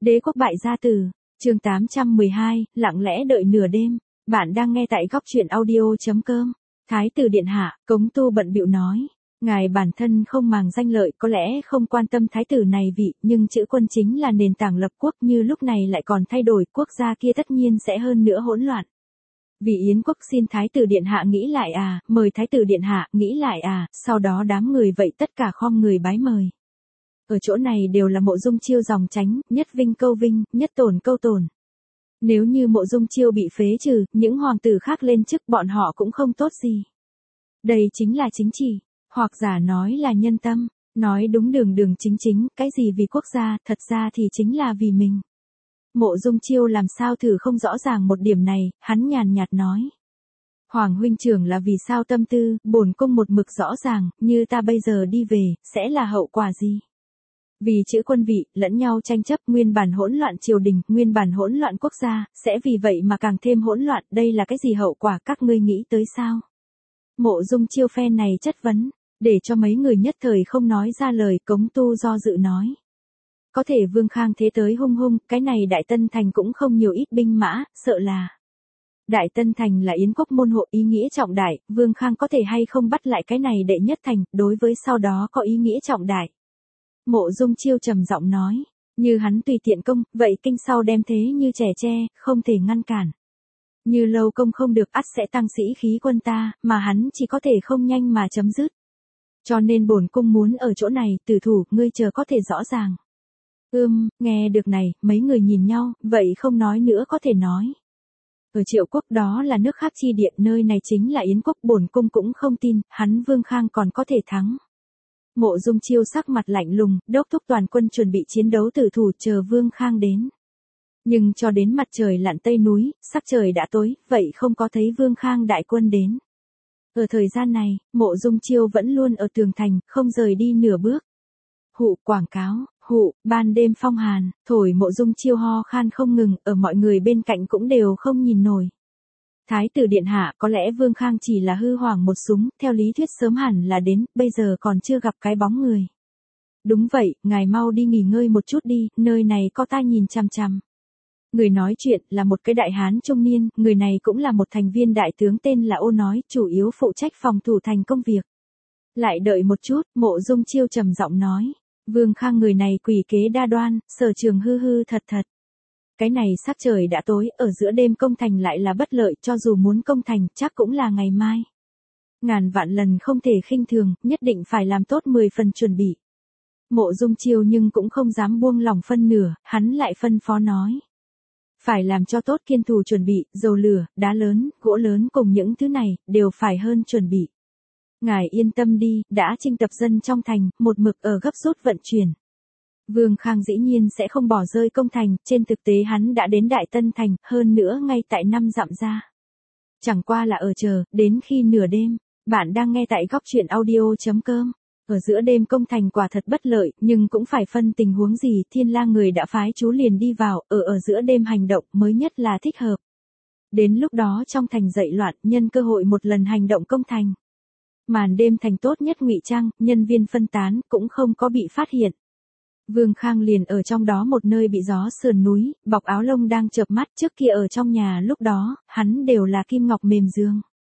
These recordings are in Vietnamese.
Đế quốc bại gia tử, chương 812, lặng lẽ đợi nửa đêm. Bạn đang nghe tại góc truyện audio.com. Thái tử điện hạ, Cống Tu bận bịu nói. Ngài bản thân không màng danh lợi, có lẽ không quan tâm thái tử này vị, nhưng chữ quân chính là nền tảng lập quốc, như lúc này lại còn thay đổi, quốc gia kia tất nhiên sẽ hơn nữa hỗn loạn. Vì Yến quốc xin thái tử điện hạ nghĩ lại à, mời thái tử điện hạ nghĩ lại à, sau đó đám người vậy tất cả khom người bái mời. Ở chỗ này đều là Mộ Dung Chiêu dòng tránh, nhất vinh câu vinh, nhất tổn câu tổn. Nếu như Mộ Dung Chiêu bị phế trừ, những hoàng tử khác lên chức bọn họ cũng không tốt gì. Đây chính là chính trị, hoặc giả nói là nhân tâm, nói đúng đường đường chính chính, cái gì vì quốc gia, thật ra thì chính là vì mình. Mộ Dung Chiêu làm sao thử không rõ ràng một điểm này, hắn nhàn nhạt nói. Hoàng huynh trưởng là vì sao tâm tư, bổn cung một mực rõ ràng, như ta bây giờ đi về, sẽ là hậu quả gì? Vì chữ quân vị, lẫn nhau tranh chấp, nguyên bản hỗn loạn triều đình, nguyên bản hỗn loạn quốc gia, sẽ vì vậy mà càng thêm hỗn loạn, đây là cái gì hậu quả các ngươi nghĩ tới sao? Mộ Dung Chiêu phen này chất vấn, để cho mấy người nhất thời không nói ra lời, Cống Tu do dự nói. Có thể Vương Khang thế tới hung hung, cái này Đại Tân Thành cũng không nhiều ít binh mã, sợ là. Đại Tân Thành là Yến quốc môn hộ, ý nghĩa trọng đại, Vương Khang có thể hay không bắt lại cái này đệ nhất thành, đối với sau đó có ý nghĩa trọng đại. Mộ Dung Chiêu trầm giọng nói, như hắn tùy tiện công, vậy kinh sau đem thế như trẻ tre, không thể ngăn cản. Như lâu công không được ắt sẽ tăng sĩ khí quân ta, mà hắn chỉ có thể không nhanh mà chấm dứt. Cho nên bổn cung muốn ở chỗ này, tử thủ, ngươi chờ có thể rõ ràng. Nghe được này, mấy người nhìn nhau, vậy không nói nữa có thể nói. Ở Triệu quốc đó là nước khác chi địa, nơi này chính là Yến quốc, bổn cung cũng không tin, hắn Vương Khang còn có thể thắng. Mộ Dung Chiêu sắc mặt lạnh lùng, đốc thúc toàn quân chuẩn bị chiến đấu tử thủ chờ Vương Khang đến. Nhưng cho đến mặt trời lặn tây núi, sắc trời đã tối, vậy không có thấy Vương Khang đại quân đến. Ở thời gian này, Mộ Dung Chiêu vẫn luôn ở tường thành, không rời đi nửa bước. Hụ quảng cáo, ban đêm phong hàn, thổi Mộ Dung Chiêu ho khan không ngừng, ở mọi người bên cạnh cũng đều không nhìn nổi. Thái tử điện hạ, có lẽ Vương Khang chỉ là hư hoảng một súng, theo lý thuyết sớm hẳn là đến, bây giờ còn chưa gặp cái bóng người. Đúng vậy, ngài mau đi nghỉ ngơi một chút đi, nơi này có ta nhìn chằm chằm. Người nói chuyện là một cái đại hán trung niên, người này cũng là một thành viên đại tướng tên là Ô nói, chủ yếu phụ trách phòng thủ thành công việc. Lại đợi một chút, Mộ Dung Chiêu trầm giọng nói, Vương Khang người này quỷ kế đa đoan, sở trường hư hư thật thật. Cái này sắc trời đã tối, ở giữa đêm công thành lại là bất lợi, cho dù muốn công thành, chắc cũng là ngày mai. Ngàn vạn lần không thể khinh thường, nhất định phải làm tốt 10 phần chuẩn bị. Mộ Dung Chiêu nhưng cũng không dám buông lỏng phân nửa, hắn lại phân phó nói. Phải làm cho tốt kiên thủ chuẩn bị, dầu lửa, đá lớn, gỗ lớn cùng những thứ này, đều phải hơn chuẩn bị. Ngài yên tâm đi, đã chinh tập dân trong thành, một mực ở gấp rút vận chuyển. Vương Khang dĩ nhiên sẽ không bỏ rơi công thành, trên thực tế hắn đã đến Đại Tân Thành, hơn nữa ngay tại 5 dặm ra. Chẳng qua là ở chờ, đến khi nửa đêm, bạn đang nghe tại góc truyện audio.com. Ở giữa đêm công thành quả thật bất lợi, nhưng cũng phải phân tình huống gì, Thiên Lang người đã phái chú liền đi vào, ở giữa đêm hành động mới nhất là thích hợp. Đến lúc đó trong thành dậy loạn, nhân cơ hội một lần hành động công thành. Màn đêm thành tốt nhất ngụy trang, nhân viên phân tán, cũng không có bị phát hiện. Vương Khang liền ở trong đó một nơi bị gió sườn núi, bọc áo lông đang chợp mắt, trước kia ở trong nhà lúc đó, hắn đều là kim ngọc mềm giường.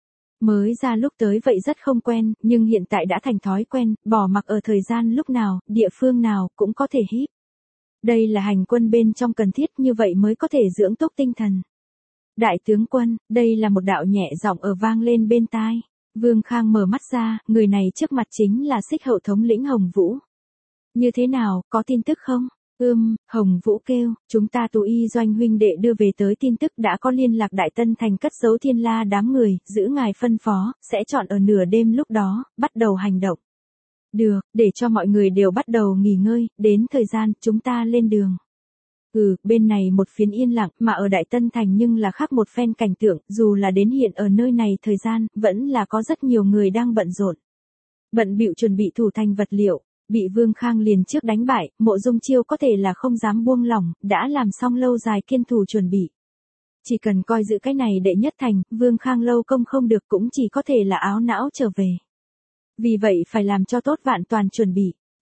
Mới ra lúc tới vậy rất không quen, nhưng hiện tại đã thành thói quen, bỏ mặc ở thời gian lúc nào, địa phương nào, cũng có thể híp. Đây là hành quân bên trong cần thiết, như vậy mới có thể dưỡng túc tinh thần. Đại tướng quân, đây là một đạo nhẹ giọng ở vang lên bên tai. Vương Khang mở mắt ra, người này trước mặt chính là Xích Hậu thống lĩnh Hồng Vũ. Như thế nào, có tin tức không? Hồng Vũ kêu, chúng ta Tú Y doanh huynh đệ đưa về tới tin tức đã có liên lạc Đại Tân Thành cất giấu Thiên La đám người, giữ ngài phân phó, sẽ chọn ở nửa đêm lúc đó, bắt đầu hành động. Được, để cho mọi người đều bắt đầu nghỉ ngơi, đến thời gian, chúng ta lên đường. Bên này một phiến yên lặng, mà ở Đại Tân Thành nhưng là khác một phen cảnh tượng, dù là đến hiện ở nơi này thời gian, vẫn là có rất nhiều người đang bận rộn. Bận bịu chuẩn bị thủ thành vật liệu. Bị Vương Khang liền trước đánh bại, Mộ Dung Chiêu có thể là không dám buông lỏng, đã làm xong lâu dài kiên thủ chuẩn bị. Chỉ cần coi giữ cái này đệ nhất thành, Vương Khang lâu công không được cũng chỉ có thể là áo não trở về. Vì vậy phải làm cho tốt vạn toàn chuẩn bị.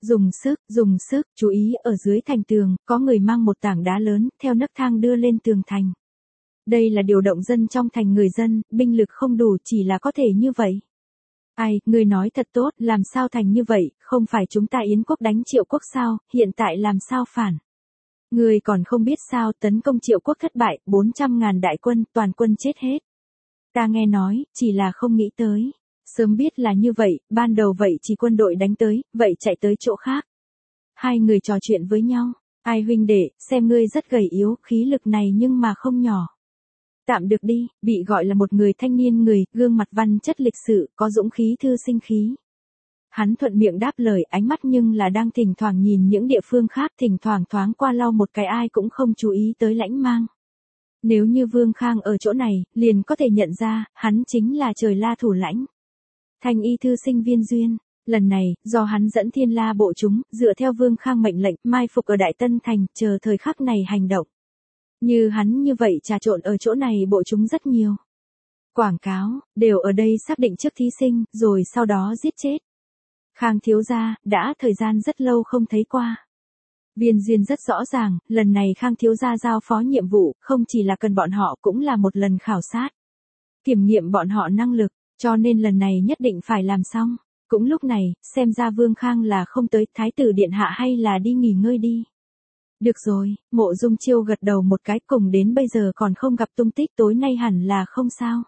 Dùng sức, chú ý ở dưới thành tường, có người mang một tảng đá lớn, theo nấc thang đưa lên tường thành. Đây là điều động dân trong thành người dân, binh lực không đủ chỉ là có thể như vậy. Ai, ngươi nói thật tốt, làm sao thành như vậy, không phải chúng ta Yến quốc đánh Triệu quốc sao, hiện tại làm sao phản. Ngươi còn không biết sao, tấn công Triệu quốc thất bại, 400.000 đại quân, toàn quân chết hết. Ta nghe nói, chỉ là không nghĩ tới. Sớm biết là như vậy, ban đầu vậy chỉ quân đội đánh tới, vậy chạy tới chỗ khác. Hai người trò chuyện với nhau. Ai huynh đệ, xem ngươi rất gầy yếu, khí lực này nhưng mà không nhỏ. Tạm được đi, bị gọi là một người thanh niên người, gương mặt văn chất lịch sự, có dũng khí thư sinh khí. Hắn thuận miệng đáp lời, ánh mắt nhưng là đang thỉnh thoảng nhìn những địa phương khác, thỉnh thoảng thoáng qua lau một cái ai cũng không chú ý tới Lãnh Mang. Nếu như Vương Khang ở chỗ này, liền có thể nhận ra, hắn chính là Trời La thủ lãnh. Thanh y thư sinh Viên Duyên, lần này, do hắn dẫn Thiên La bộ chúng, dựa theo Vương Khang mệnh lệnh, mai phục ở Đại Tân Thành, chờ thời khắc này hành động. Như hắn như vậy trà trộn ở chỗ này bộ chúng rất nhiều. Quảng cáo, đều ở đây xác định trước thí sinh, rồi sau đó giết chết. Khang thiếu gia, đã thời gian rất lâu không thấy qua. Viên Duyên rất rõ ràng, lần này Khang thiếu gia giao phó nhiệm vụ, không chỉ là cần bọn họ cũng là một lần khảo sát. Kiểm nghiệm bọn họ năng lực, cho nên lần này nhất định phải làm xong. Cũng lúc này, xem ra Vương Khang là không tới, Thái tử điện hạ hay là đi nghỉ ngơi đi. Được rồi, Mộ Dung Chiêu gật đầu một cái, cùng đến bây giờ còn không gặp tung tích, tối nay hẳn là không sao.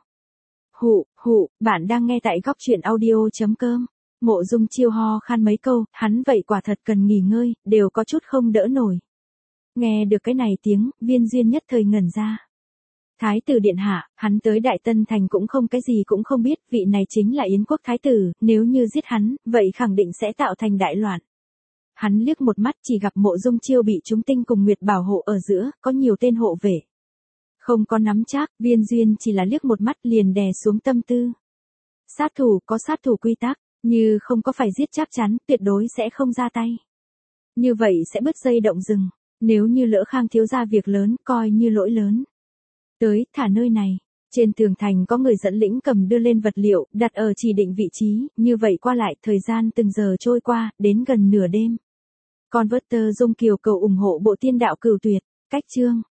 Bạn đang nghe tại góc truyện audio.com. Mộ Dung Chiêu ho khan mấy câu, hắn vậy quả thật cần nghỉ ngơi, đều có chút không đỡ nổi. Nghe được cái này tiếng, Viên Duyên nhất thời ngẩn ra. Thái tử điện hạ, hắn tới Đại Tân Thành cũng không cái gì cũng không biết, vị này chính là Yến quốc thái tử, nếu như giết hắn, vậy khẳng định sẽ tạo thành đại loạn. Hắn liếc một mắt chỉ gặp Mộ Dung Chiêu bị chúng tinh cùng nguyệt bảo hộ ở giữa, có nhiều tên hộ vệ. Không có nắm chắc, Viên Duyên chỉ là liếc một mắt liền đè xuống tâm tư. Sát thủ có sát thủ quy tắc, như không có phải giết chắc chắn, tuyệt đối sẽ không ra tay. Như vậy sẽ bứt dây động rừng, nếu như lỡ Khang thiếu gia việc lớn, coi như lỗi lớn. Tới, thả nơi này. Trên tường thành có người dẫn lĩnh cầm đưa lên vật liệu, đặt ở chỉ định vị trí, như vậy qua lại, thời gian từng giờ trôi qua, đến gần nửa đêm. Converter Dung Kiều cầu ủng hộ bộ tiên đạo Cửu Tuyệt, cách chương.